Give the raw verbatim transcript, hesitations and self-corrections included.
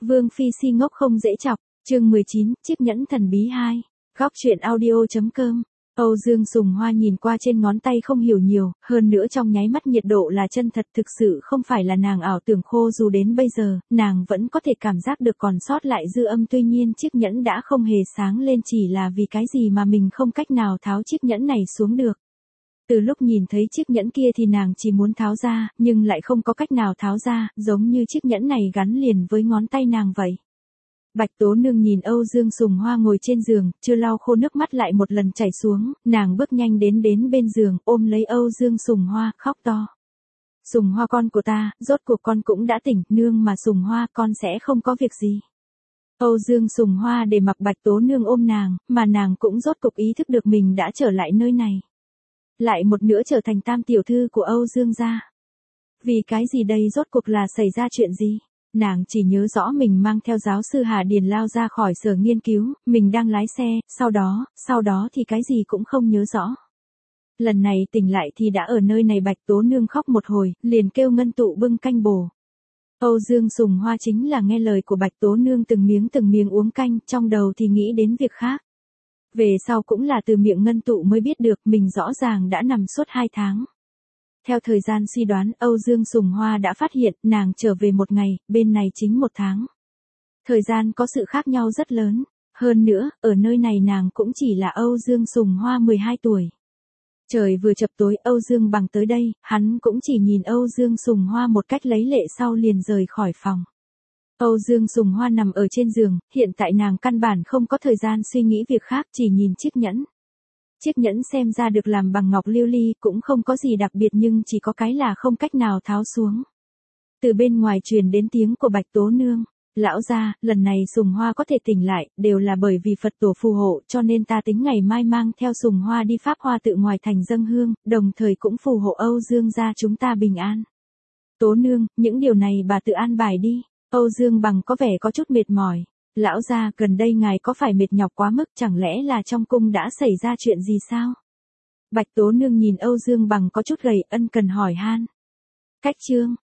Vương Phi si ngốc không dễ chọc, chương mười chín, chiếc nhẫn thần bí hai. Góc truyện audio.com. Âu Dương Sùng Hoa nhìn qua trên ngón tay không hiểu nhiều, hơn nữa trong nháy mắt nhiệt độ là chân thật, thực sự không phải là nàng ảo tưởng, khô dù đến bây giờ, nàng vẫn có thể cảm giác được còn sót lại dư âm, tuy nhiên chiếc nhẫn đã không hề sáng lên, chỉ là vì cái gì mà mình không cách nào tháo chiếc nhẫn này xuống được. Từ lúc nhìn thấy chiếc nhẫn kia thì nàng chỉ muốn tháo ra, nhưng lại không có cách nào tháo ra, giống như chiếc nhẫn này gắn liền với ngón tay nàng vậy. Bạch Tố Nương nhìn Âu Dương Sùng Hoa ngồi trên giường, chưa lau khô nước mắt lại một lần chảy xuống, nàng bước nhanh đến đến bên giường, ôm lấy Âu Dương Sùng Hoa, khóc to. Sùng Hoa con của ta, rốt cuộc con cũng đã tỉnh, nương mà Sùng Hoa con sẽ không có việc gì. Âu Dương Sùng Hoa để mặc Bạch Tố Nương ôm nàng, mà nàng cũng rốt cục ý thức được mình đã trở lại nơi này. Lại một nữa trở thành tam tiểu thư của Âu Dương gia. Vì cái gì đây, rốt cuộc là xảy ra chuyện gì? Nàng chỉ nhớ rõ mình mang theo giáo sư Hà Điền lao ra khỏi sở nghiên cứu, mình đang lái xe, sau đó, sau đó thì cái gì cũng không nhớ rõ. Lần này tỉnh lại thì đã ở nơi này. Bạch Tố Nương khóc một hồi, liền kêu Ngân Tụ bưng canh bổ. Âu Dương Sùng Hoa chính là nghe lời của Bạch Tố Nương, từng miếng từng miếng uống canh, trong đầu thì nghĩ đến việc khác. Về sau cũng là từ miệng Ngân Tụ mới biết được mình rõ ràng đã nằm suốt hai tháng. Theo thời gian suy đoán, Âu Dương Sùng Hoa đã phát hiện nàng trở về một ngày, bên này chính một tháng. Thời gian có sự khác nhau rất lớn. Hơn nữa, ở nơi này nàng cũng chỉ là Âu Dương Sùng Hoa mười hai tuổi. Trời vừa chập tối, Âu Dương Bằng tới đây, hắn cũng chỉ nhìn Âu Dương Sùng Hoa một cách lấy lệ sau liền rời khỏi phòng. Âu Dương Sùng Hoa nằm ở trên giường, hiện tại nàng căn bản không có thời gian suy nghĩ việc khác, chỉ nhìn chiếc nhẫn. Chiếc nhẫn xem ra được làm bằng ngọc lưu ly, cũng không có gì đặc biệt, nhưng chỉ có cái là không cách nào tháo xuống. Từ bên ngoài truyền đến tiếng của Bạch Tố Nương. Lão gia, lần này Sùng Hoa có thể tỉnh lại, đều là bởi vì Phật tổ phù hộ, cho nên ta tính ngày mai mang theo Sùng Hoa đi Pháp Hoa tự ngoài thành dâng hương, đồng thời cũng phù hộ Âu Dương gia chúng ta bình an. Tố Nương, những điều này bà tự an bài đi. Âu Dương Bằng có vẻ có chút mệt mỏi. Lão gia, gần đây ngài có phải mệt nhọc quá mức, chẳng lẽ là trong cung đã xảy ra chuyện gì sao? Bạch Tố Nương nhìn Âu Dương Bằng có chút gầy, ân cần hỏi han. Cách chương,